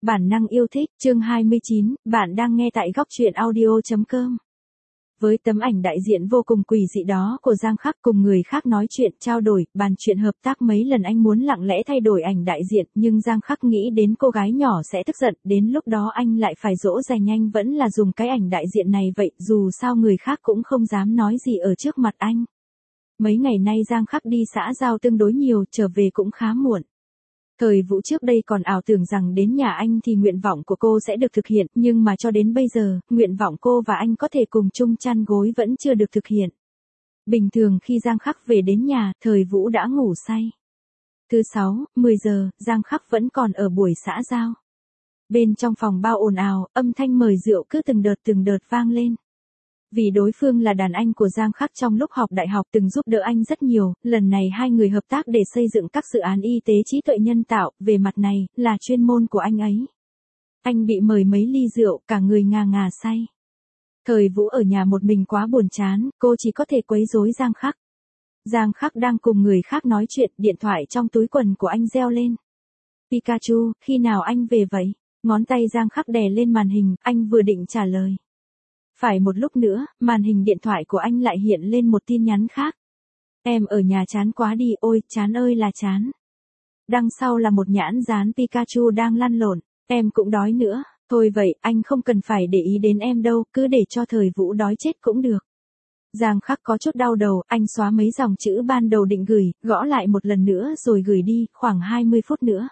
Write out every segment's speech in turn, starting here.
Bản năng yêu thích, chương 29, bạn đang nghe tại góc truyện audio.com. Với tấm ảnh đại diện vô cùng quỷ dị đó của Giang Khắc cùng người khác nói chuyện, trao đổi, bàn chuyện hợp tác mấy lần, anh muốn lặng lẽ thay đổi ảnh đại diện, nhưng Giang Khắc nghĩ đến cô gái nhỏ sẽ tức giận, đến lúc đó anh lại phải dỗ dành, anh vẫn là dùng cái ảnh đại diện này vậy, dù sao người khác cũng không dám nói gì ở trước mặt anh. Mấy ngày nay Giang Khắc đi xã giao tương đối nhiều, trở về cũng khá muộn. Thời Vũ trước đây còn ảo tưởng rằng đến nhà anh thì nguyện vọng của cô sẽ được thực hiện, nhưng mà cho đến bây giờ, nguyện vọng cô và anh có thể cùng chung chăn gối vẫn chưa được thực hiện. Bình thường khi Giang Khắc về đến nhà, Thời Vũ đã ngủ say. Thứ 6, 10 giờ, Giang Khắc vẫn còn ở buổi xã giao. Bên trong phòng bao ồn ào, âm thanh mời rượu cứ từng đợt vang lên. Vì đối phương là đàn anh của Giang Khắc trong lúc học đại học từng giúp đỡ anh rất nhiều, lần này hai người hợp tác để xây dựng các dự án y tế trí tuệ nhân tạo, về mặt này, là chuyên môn của anh ấy. Anh bị mời mấy ly rượu, cả người ngà ngà say. Thời Vũ ở nhà một mình quá buồn chán, cô chỉ có thể quấy rối Giang Khắc. Giang Khắc đang cùng người khác nói chuyện, điện thoại trong túi quần của anh reo lên. Pikachu, khi nào anh về vậy? Ngón tay Giang Khắc đè lên màn hình, anh vừa định trả lời. Phải một lúc nữa, màn hình điện thoại của anh lại hiện lên một tin nhắn khác. Em ở nhà chán quá đi, ôi, chán ơi là chán. Đằng sau là một nhãn dán Pikachu đang lăn lộn, em cũng đói nữa, thôi vậy, anh không cần phải để ý đến em đâu, cứ để cho Thời Vũ đói chết cũng được. Giang Khắc có chút đau đầu, anh xóa mấy dòng chữ ban đầu định gửi, gõ lại một lần nữa rồi gửi đi, khoảng 20 phút nữa.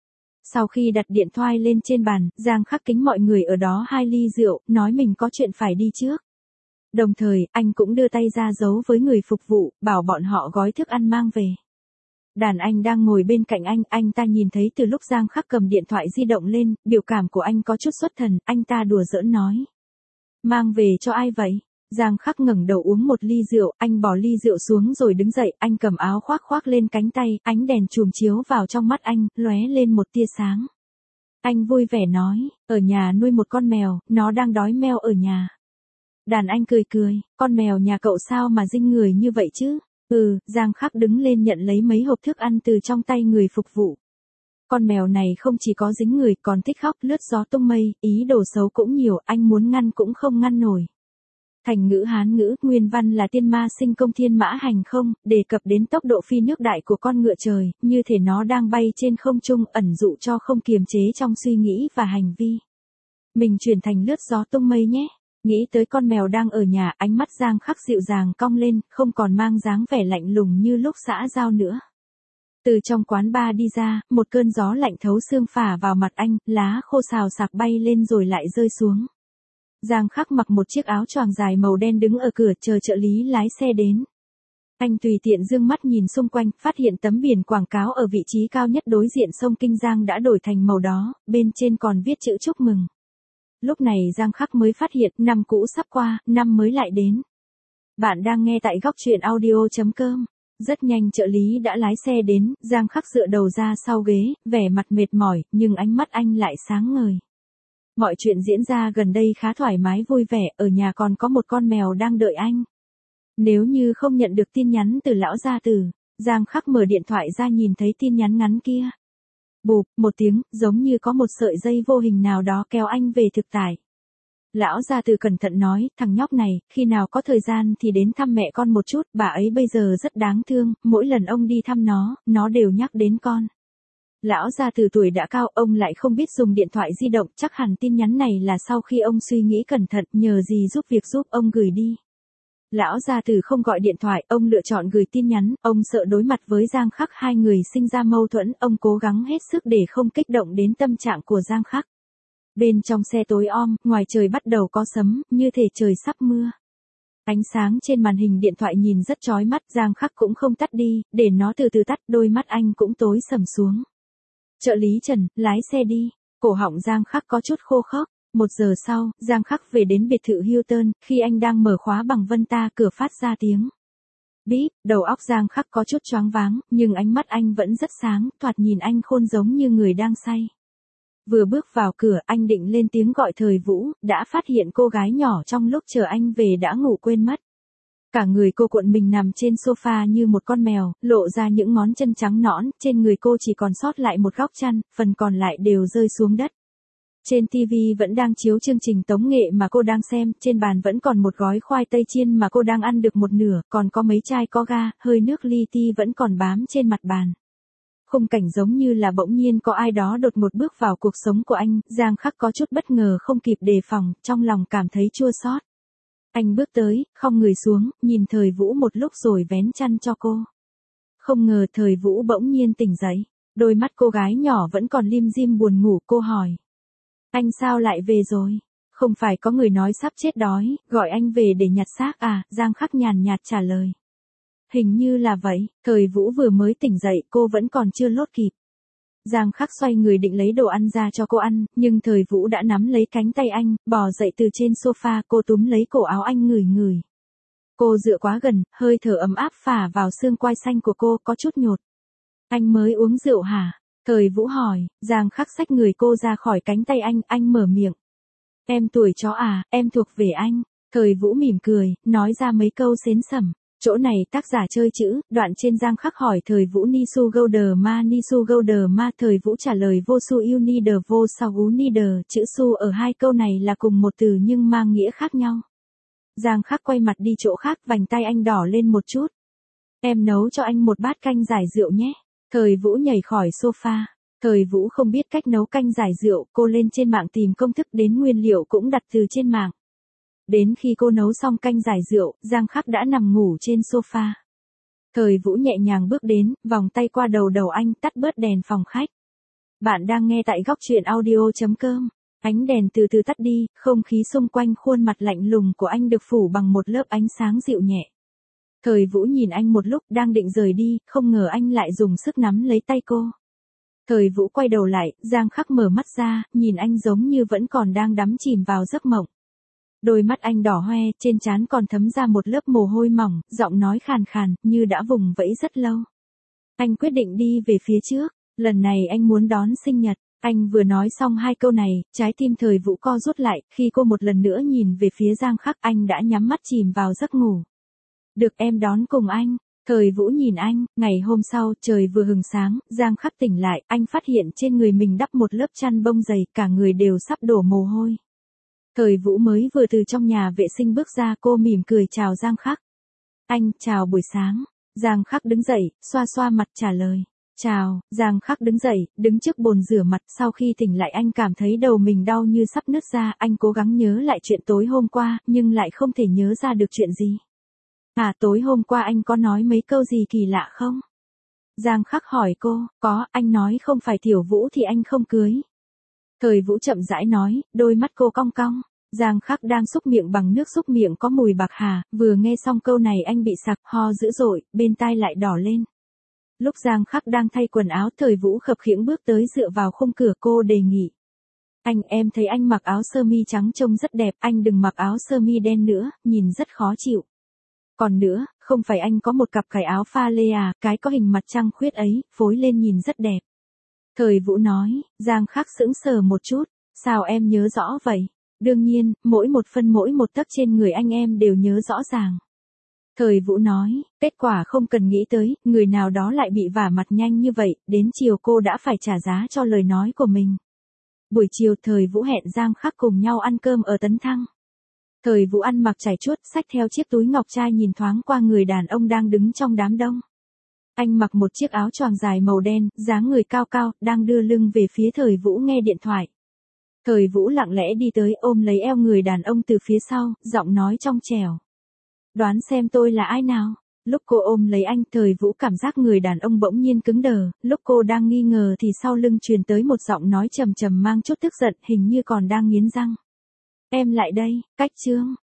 Sau khi đặt điện thoại lên trên bàn, Giang Khắc kính mọi người ở đó 2 ly rượu, nói mình có chuyện phải đi trước. Đồng thời, anh cũng đưa tay ra giấu với người phục vụ, bảo bọn họ gói thức ăn mang về. Đàn anh đang ngồi bên cạnh anh ta nhìn thấy từ lúc Giang Khắc cầm điện thoại di động lên, biểu cảm của anh có chút xuất thần, anh ta đùa giỡn nói. Mang về cho ai vậy? Giang Khắc ngẩng đầu uống một ly rượu, anh bỏ ly rượu xuống rồi đứng dậy, anh cầm áo khoác lên cánh tay, ánh đèn chùm chiếu vào trong mắt anh, lóe lên một tia sáng. Anh vui vẻ nói, ở nhà nuôi một con mèo, nó đang đói meo ở nhà. Đàn anh cười, con mèo nhà cậu sao mà dinh người như vậy chứ? Giang Khắc đứng lên nhận lấy mấy hộp thức ăn từ trong tay người phục vụ. Con mèo này không chỉ có dính người, còn thích khóc, lướt gió tung mây, ý đồ xấu cũng nhiều, anh muốn ngăn cũng không ngăn nổi. Thành ngữ Hán ngữ, nguyên văn là tiên ma sinh công thiên mã hành không, đề cập đến tốc độ phi nước đại của con ngựa trời, như thể nó đang bay trên không trung, ẩn dụ cho không kiềm chế trong suy nghĩ và hành vi. Mình chuyển thành lướt gió tung mây nhé. Nghĩ tới con mèo đang ở nhà, ánh mắt Giang Khắc dịu dàng cong lên, không còn mang dáng vẻ lạnh lùng như lúc xã giao nữa. Từ trong quán bar đi ra, một cơn gió lạnh thấu xương phả vào mặt anh, lá khô xào xạc bay lên rồi lại rơi xuống. Giang Khắc mặc một chiếc áo choàng dài màu đen đứng ở cửa chờ trợ lý lái xe đến. Anh tùy tiện dương mắt nhìn xung quanh, phát hiện tấm biển quảng cáo ở vị trí cao nhất đối diện sông Kinh Giang đã đổi thành màu đó, bên trên còn viết chữ chúc mừng. Lúc này Giang Khắc mới phát hiện năm cũ sắp qua, năm mới lại đến. Bạn đang nghe tại góc truyện audio.com. Rất nhanh trợ lý đã lái xe đến, Giang Khắc dựa đầu ra sau ghế, vẻ mặt mệt mỏi, nhưng ánh mắt anh lại sáng ngời. Mọi chuyện diễn ra gần đây khá thoải mái vui vẻ, ở nhà còn có một con mèo đang đợi anh. Nếu như không nhận được tin nhắn từ lão gia tử, Giang Khắc mở điện thoại ra nhìn thấy tin nhắn ngắn kia. Bụp, một tiếng, giống như có một sợi dây vô hình nào đó kéo anh về thực tại. Lão gia tử cẩn thận nói, thằng nhóc này, khi nào có thời gian thì đến thăm mẹ con một chút, bà ấy bây giờ rất đáng thương, mỗi lần ông đi thăm nó đều nhắc đến con. Lão gia tử tuổi đã cao, ông lại không biết dùng điện thoại di động, chắc hẳn tin nhắn này là sau khi ông suy nghĩ cẩn thận, nhờ gì giúp việc giúp ông gửi đi. Lão gia tử không gọi điện thoại, ông lựa chọn gửi tin nhắn, ông sợ đối mặt với Giang Khắc hai người sinh ra mâu thuẫn, ông cố gắng hết sức để không kích động đến tâm trạng của Giang Khắc. Bên trong xe tối om, ngoài trời bắt đầu có sấm, như thể trời sắp mưa. Ánh sáng trên màn hình điện thoại nhìn rất chói mắt, Giang Khắc cũng không tắt đi, để nó từ từ tắt, đôi mắt anh cũng tối sầm xuống. Trợ lý Trần, lái xe đi. Cổ họng Giang Khắc có chút khô khốc. 1 giờ sau, Giang Khắc về đến biệt thự Hilton, khi anh đang mở khóa bằng vân ta, cửa phát ra tiếng bíp, đầu óc Giang Khắc có chút choáng váng, nhưng ánh mắt anh vẫn rất sáng, thoạt nhìn anh khôn giống như người đang say. Vừa bước vào cửa, anh định lên tiếng gọi Thời Vũ, đã phát hiện cô gái nhỏ trong lúc chờ anh về đã ngủ quên mất. Cả người cô cuộn mình nằm trên sofa như một con mèo, lộ ra những ngón chân trắng nõn, trên người cô chỉ còn sót lại một góc chăn, phần còn lại đều rơi xuống đất. Trên TV vẫn đang chiếu chương trình tống nghệ mà cô đang xem, trên bàn vẫn còn một gói khoai tây chiên mà cô đang ăn được một nửa, còn có mấy chai có ga, hơi nước li ti vẫn còn bám trên mặt bàn. Khung cảnh giống như là bỗng nhiên có ai đó đột ngột bước vào cuộc sống của anh, Giang Khắc có chút bất ngờ không kịp đề phòng, trong lòng cảm thấy chua xót. Anh bước tới, khom người xuống, nhìn Thời Vũ một lúc rồi vén chăn cho cô. Không ngờ Thời Vũ bỗng nhiên tỉnh dậy, đôi mắt cô gái nhỏ vẫn còn lim dim buồn ngủ, cô hỏi. Anh sao lại về rồi? Không phải có người nói sắp chết đói, gọi anh về để nhặt xác à? Giang Khắc nhàn nhạt trả lời. Hình như là vậy, Thời Vũ vừa mới tỉnh dậy, cô vẫn còn chưa lốt kịp. Giang Khắc xoay người định lấy đồ ăn ra cho cô ăn, nhưng Thời Vũ đã nắm lấy cánh tay anh, bò dậy từ trên sofa, cô túm lấy cổ áo anh ngửi ngửi. Cô dựa quá gần, hơi thở ấm áp phả vào xương quai xanh của cô, có chút nhột. Anh mới uống rượu hả? Thời Vũ hỏi. Giang Khắc xách người cô ra khỏi cánh tay anh mở miệng. Em tuổi chó à, em thuộc về anh. Thời Vũ mỉm cười, nói ra mấy câu xến xẩm. Chỗ này tác giả chơi chữ, đoạn trên Giang Khắc hỏi Thời Vũ Nisu Golder ma, Thời Vũ trả lời vô su yêu nider vô sau ú nider, chữ su ở hai câu này là cùng một từ nhưng mang nghĩa khác nhau. Giang Khắc quay mặt đi chỗ khác, vành tay anh đỏ lên một chút. Em nấu cho anh một bát canh giải rượu nhé. Thời Vũ nhảy khỏi sofa. Thời Vũ không biết cách nấu canh giải rượu, cô lên trên mạng tìm công thức, đến nguyên liệu cũng đặt từ trên mạng. Đến khi cô nấu xong canh giải rượu, Giang Khắc đã nằm ngủ trên sofa. Thời Vũ nhẹ nhàng bước đến, vòng tay qua đầu anh, tắt bớt đèn phòng khách. Bạn đang nghe tại góc truyện audio.com. Ánh đèn từ từ tắt đi, không khí xung quanh khuôn mặt lạnh lùng của anh được phủ bằng một lớp ánh sáng dịu nhẹ. Thời Vũ nhìn anh một lúc, đang định rời đi, không ngờ anh lại dùng sức nắm lấy tay cô. Thời Vũ quay đầu lại, Giang Khắc mở mắt ra, nhìn anh giống như vẫn còn đang đắm chìm vào giấc mộng. Đôi mắt anh đỏ hoe, trên trán còn thấm ra một lớp mồ hôi mỏng, giọng nói khàn khàn, như đã vùng vẫy rất lâu. Anh quyết định đi về phía trước, lần này anh muốn đón sinh nhật. Anh vừa nói xong hai câu này, trái tim Thời Vũ co rút lại, khi cô một lần nữa nhìn về phía Giang Khắc, anh đã nhắm mắt chìm vào giấc ngủ. Được em đón cùng anh. Thời Vũ nhìn anh, ngày hôm sau, trời vừa hừng sáng, Giang Khắc tỉnh lại, anh phát hiện trên người mình đắp một lớp chăn bông dày, cả người đều sắp đổ mồ hôi. Thời Vũ mới vừa từ trong nhà vệ sinh bước ra, cô mỉm cười chào Giang Khắc. Anh, chào buổi sáng. Giang Khắc đứng dậy, xoa xoa mặt trả lời. Chào. Giang Khắc đứng dậy, đứng trước bồn rửa mặt, sau khi tỉnh lại anh cảm thấy đầu mình đau như sắp nứt ra, anh cố gắng nhớ lại chuyện tối hôm qua, nhưng lại không thể nhớ ra được chuyện gì. À, tối hôm qua anh có nói mấy câu gì kỳ lạ không? Giang Khắc hỏi cô. Có, anh nói không phải Tiểu Vũ thì anh không cưới. Thời Vũ chậm rãi nói, đôi mắt cô cong cong. Giang Khắc đang xúc miệng bằng nước xúc miệng có mùi bạc hà, vừa nghe xong câu này anh bị sặc, ho dữ dội, bên tai lại đỏ lên. Lúc Giang Khắc đang thay quần áo, Thời Vũ khập khiễng bước tới dựa vào khung cửa, cô đề nghị. Anh, em thấy anh mặc áo sơ mi trắng trông rất đẹp, anh đừng mặc áo sơ mi đen nữa, nhìn rất khó chịu. Còn nữa, không phải anh có một cặp cài áo pha lê à, cái có hình mặt trăng khuyết ấy, phối lên nhìn rất đẹp. Thời Vũ nói. Giang Khắc sững sờ một chút. Sao em nhớ rõ vậy? Đương nhiên, mỗi một phân mỗi một tấc trên người anh em đều nhớ rõ ràng. Thời Vũ nói, kết quả không cần nghĩ tới, người nào đó lại bị vả mặt nhanh như vậy, đến chiều cô đã phải trả giá cho lời nói của mình. Buổi chiều Thời Vũ hẹn Giang Khắc cùng nhau ăn cơm ở Tấn Thăng. Thời Vũ ăn mặc trải chuốt, xách theo chiếc túi ngọc trai, nhìn thoáng qua người đàn ông đang đứng trong đám đông. Anh mặc một chiếc áo choàng dài màu đen, dáng người cao cao, đang đưa lưng về phía Thời Vũ nghe điện thoại. Thời Vũ lặng lẽ đi tới, ôm lấy eo người đàn ông từ phía sau, giọng nói trong trẻo. Đoán xem tôi là ai nào? Lúc cô ôm lấy anh, Thời Vũ cảm giác người đàn ông bỗng nhiên cứng đờ, lúc cô đang nghi ngờ thì sau lưng truyền tới một giọng nói trầm trầm mang chút tức giận, hình như còn đang nghiến răng. Em lại đây, Cách Trương.